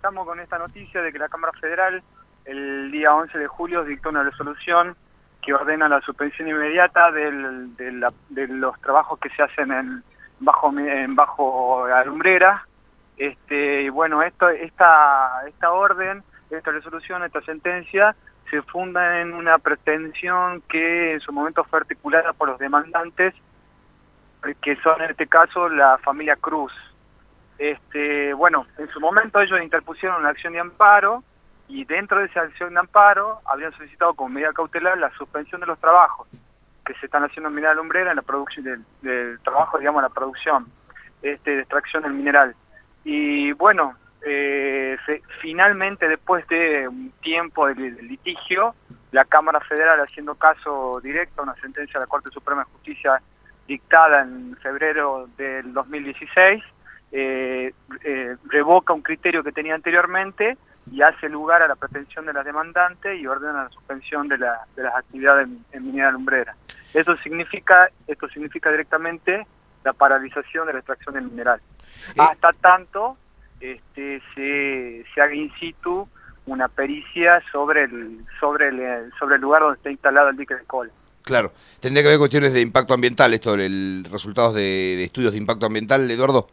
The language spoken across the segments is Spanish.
estamos con esta noticia de que la Cámara Federal el día 11 de julio dictó una resolución que ordena la suspensión inmediata de los trabajos que se hacen bajo alumbrera. Y bueno, esta orden, esta resolución, esta sentencia se funda en una pretensión que en su momento fue articulada por los demandantes, que son en este caso la familia Cruz. Bueno, en su momento ellos interpusieron una acción de amparo, y dentro de esa acción de amparo habían solicitado como medida cautelar la suspensión de los trabajos que se están haciendo en Mineral Lumbrera, en la producción del trabajo, digamos, la producción de extracción del mineral. Y bueno, finalmente, después de un tiempo de litigio, la Cámara Federal, haciendo caso directo a una sentencia de la Corte Suprema de Justicia dictada en febrero del 2016, revoca un criterio que tenía anteriormente y hace lugar a la pretensión de las demandantes y ordena la suspensión de las actividades en Mineral Lumbrera. Esto significa directamente la paralización de la extracción del mineral. Hasta tanto se haga in situ una pericia sobre el lugar donde está instalado el dique de cola. Claro, tendría que haber cuestiones de impacto ambiental, resultados de estudios de impacto ambiental, Eduardo.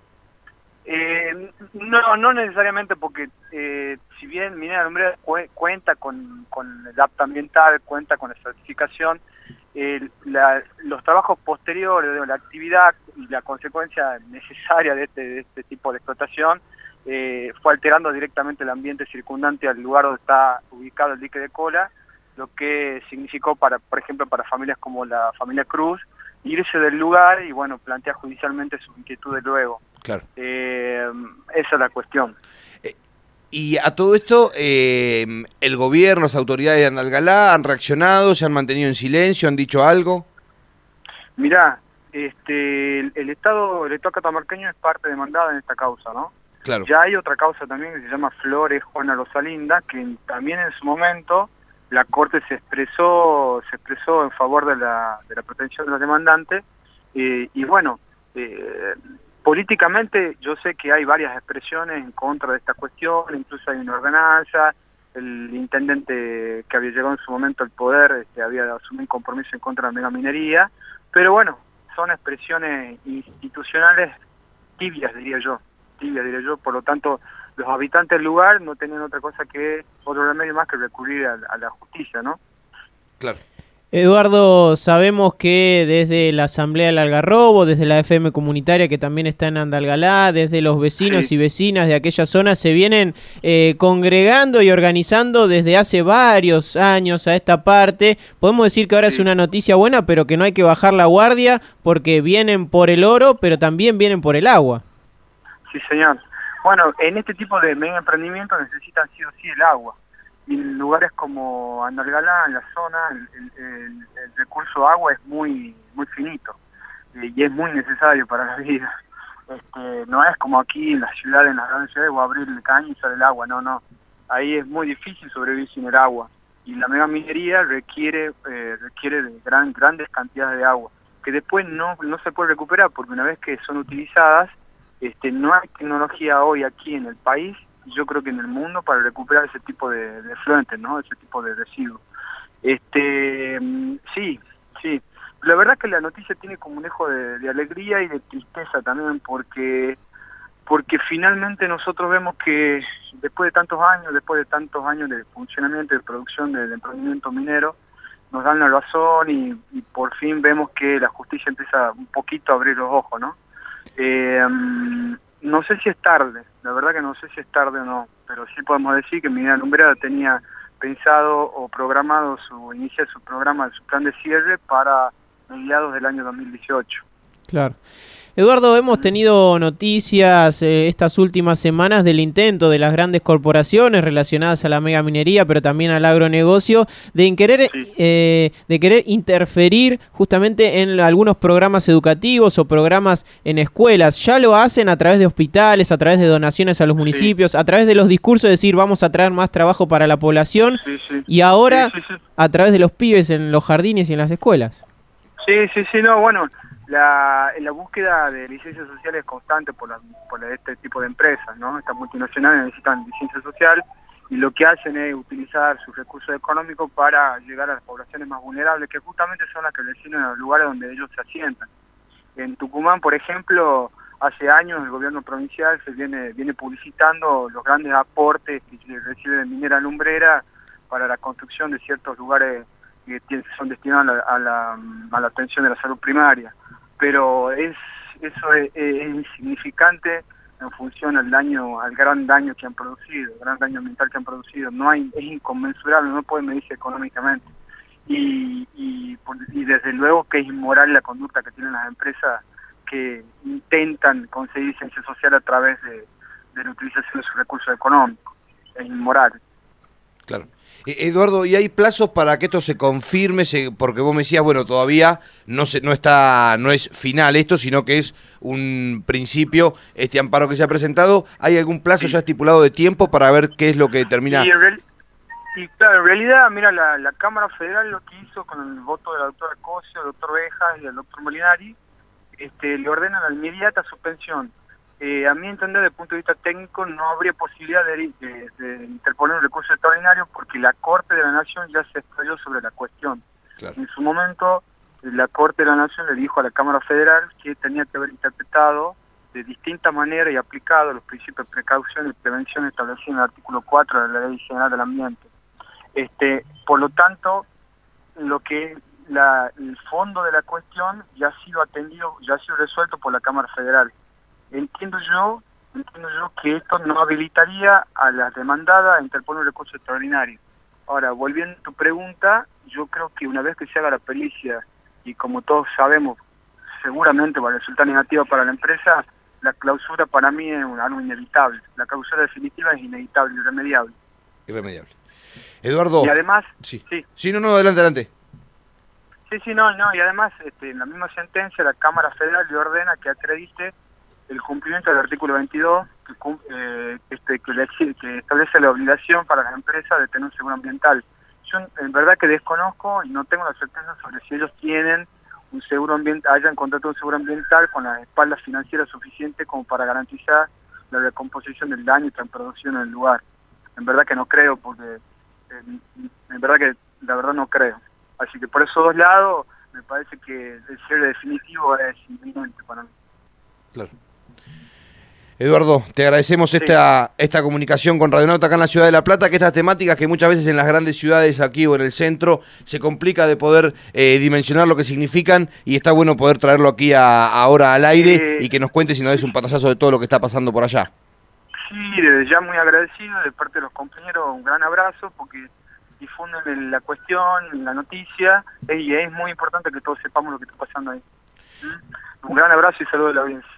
No necesariamente, porque si bien Mineral Lumbrera cuenta con el apto ambiental, cuenta con la certificación, los trabajos posteriores de la actividad y la consecuencia necesaria de este tipo de explotación fue alterando directamente el ambiente circundante al lugar donde está ubicado el dique de cola, lo que significó, por ejemplo, para familias como la familia Cruz, irse del lugar y, bueno, plantear judicialmente sus inquietudes luego. Claro. Esa es la cuestión. Y a todo esto, ¿el gobierno, las autoridades de Andalgalá han reaccionado, se han mantenido en silencio, han dicho algo? Mirá, el Estado catamarqueño es parte demandada en esta causa, ¿no? Claro. Ya hay otra causa también que se llama Flores Juana Rosalinda, que también en su momento la Corte se expresó en favor de la protección de los demandantes, y bueno, políticamente yo sé que hay varias expresiones en contra de esta cuestión, incluso hay una ordenanza, el intendente que había llegado en su momento al poder había asumido un compromiso en contra de la megaminería, pero bueno, son expresiones institucionales tibias, diría yo, por lo tanto los habitantes del lugar no tenían otra cosa que otro remedio más que recurrir a la justicia, ¿no? Claro. Eduardo, sabemos que desde la Asamblea del Algarrobo, desde la FM comunitaria que también está en Andalgalá, desde los vecinos y vecinas de aquella zona se vienen congregando y organizando desde hace varios años a esta parte. Podemos decir que ahora es una noticia buena, pero que no hay que bajar la guardia porque vienen por el oro, pero también vienen por el agua. Sí, señor. Bueno, en este tipo de mega emprendimientos necesitan sí o sí el agua. Y en lugares como Andalgalá, en la zona, el recurso agua es muy finito y es muy necesario para la vida. No es como aquí en las ciudades, en las grandes ciudades, voy a abrir el caño y sale el agua, no. Ahí es muy difícil sobrevivir sin el agua. Y la mega minería requiere de grandes cantidades de agua, que después no se puede recuperar, porque una vez que son utilizadas, no hay tecnología hoy aquí en el país, yo creo que en el mundo, para recuperar ese tipo de efluentes, ¿no? Ese tipo de residuos. Sí. La verdad es que la noticia tiene como un ejo de alegría y de tristeza también, porque finalmente nosotros vemos que después de tantos años de funcionamiento y de producción del emprendimiento minero, nos dan la razón y por fin vemos que la justicia empieza un poquito a abrir los ojos, ¿no? No sé si es tarde, la verdad que no sé si es tarde o no, pero sí podemos decir que Mineral Lumbrera tenía pensado o programado iniciar su programa, su plan de cierre para mediados del año 2018. Claro. Eduardo, hemos tenido noticias estas últimas semanas del intento de las grandes corporaciones relacionadas a la megaminería, pero también al agronegocio, de querer interferir justamente en algunos programas educativos o programas en escuelas. Ya lo hacen a través de hospitales, a través de donaciones a los municipios, a través de los discursos de decir vamos a traer más trabajo para la población, y ahora a través de los pibes en los jardines y en las escuelas. Sí, no, bueno, la búsqueda de licencias sociales es constante por este tipo de empresas, ¿no? Estas multinacionales necesitan licencia social y lo que hacen es utilizar sus recursos económicos para llegar a las poblaciones más vulnerables, que justamente son las que residen en los lugares donde ellos se asientan. En Tucumán, por ejemplo, hace años el gobierno provincial viene publicitando los grandes aportes que recibe de Minera Lumbrera para la construcción de ciertos lugares que son destinados a la atención de la salud primaria. Pero eso es insignificante en función al gran daño que han producido, el gran daño ambiental que han producido. Es inconmensurable, no puede medirse económicamente. Y desde luego que es inmoral la conducta que tienen las empresas que intentan conseguir licencia social a través de la utilización de sus recursos económicos. Es inmoral. Claro. Eduardo, ¿y hay plazos para que esto se confirme? Porque vos me decías, bueno, todavía no es final esto, sino que es un principio, este amparo que se ha presentado. ¿Hay algún plazo ya estipulado de tiempo para ver qué es lo que determina? Sí, claro, en realidad, mira, la Cámara Federal lo que hizo con el voto de la doctora Cosio, el doctor Bejas y el doctor Molinari, le ordenan la inmediata suspensión. A mi entender, desde el punto de vista técnico, no habría posibilidad de interponer un recurso extraordinario porque la Corte de la Nación ya se explayó sobre la cuestión. Claro. En su momento, la Corte de la Nación le dijo a la Cámara Federal que tenía que haber interpretado de distinta manera y aplicado los principios de precaución y prevención establecidos en el artículo 4 de la Ley General del Ambiente. Por lo tanto, lo que el fondo de la cuestión ya ha sido atendido, ya ha sido resuelto por la Cámara Federal. Entiendo yo que esto no habilitaría a las demandadas a interponer un recurso extraordinario. Ahora, volviendo a tu pregunta, yo creo que una vez que se haga la pericia, y como todos sabemos, seguramente va a resultar negativa para la empresa, la clausura para mí es algo inevitable. La clausura definitiva es inevitable, irremediable. Irremediable. Eduardo... Y además... Sí, no, adelante. Sí, no, y además, en la misma sentencia, la Cámara Federal le ordena que acredite el cumplimiento del artículo 22 que establece la obligación para las empresas de tener un seguro ambiental. Yo en verdad que desconozco y no tengo la certeza sobre si ellos tienen un seguro ambiental, hayan contratado un seguro ambiental con las espaldas financieras suficientes como para garantizar la recomposición del daño que han producido en el lugar. En verdad que no creo, porque la verdad no creo. Así que por esos dos lados me parece que el cierre definitivo es inminente para mí. Claro. Eduardo, te agradecemos esta comunicación con Radionauta acá en la ciudad de La Plata, que estas temáticas que muchas veces en las grandes ciudades aquí o en el centro se complica de poder dimensionar lo que significan, y está bueno poder traerlo aquí ahora al aire y que nos cuente si nos des un patazazo de todo lo que está pasando por allá. Sí, desde ya muy agradecido de parte de los compañeros, un gran abrazo porque difunden la cuestión, la noticia, y es muy importante que todos sepamos lo que está pasando ahí. Un gran abrazo y saludos de la audiencia.